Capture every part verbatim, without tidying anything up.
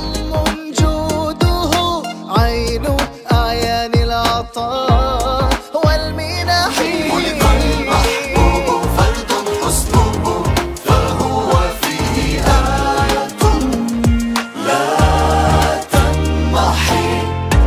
ضم جوده عين أعيان العطاء والمنح. خلق المحبوب فرد حسنه فهو فيه آية لا تنمحي.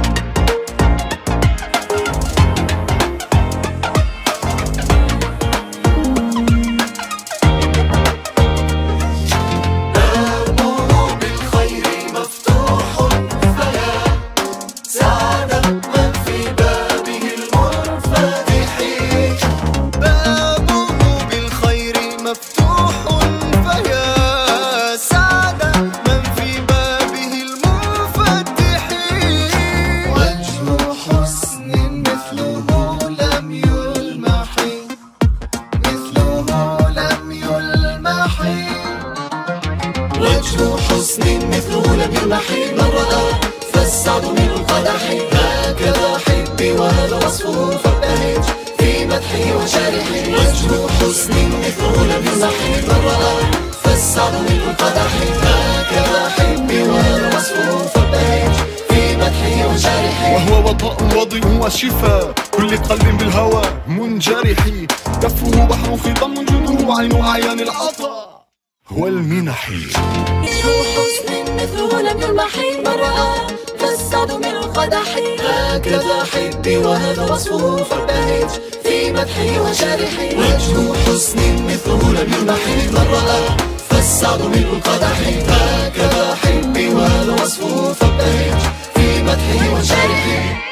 وجه حسن مثله لم يلمحي، من رأى فالسعد من القدح. هكذا حبي وهذا وصفه فابتهج في مدحه وشارحه. وجه حسن مثله لم يلمحي، من رأى فالسعد من القدح. هكذا حبي وهذا وصفه فابتهج في مدحه وشارحه. وهو وضاء وضيء وشفاء كل قلب بالهوى منجرح. كفه بحر خضم جوده عين أعيان العطاء والمنح. وجه حسن مثله لم يلمحي، من رأى فالسعد من القدح. هكذا حبي وهذا وصفه فابتهج في مدحه وشارحه. وجه حسن مثله لم يلمحي، من رأى فالسعد من القدح. هكذا حبي وهذا وصفه فابتهج في مدحه وشارحه.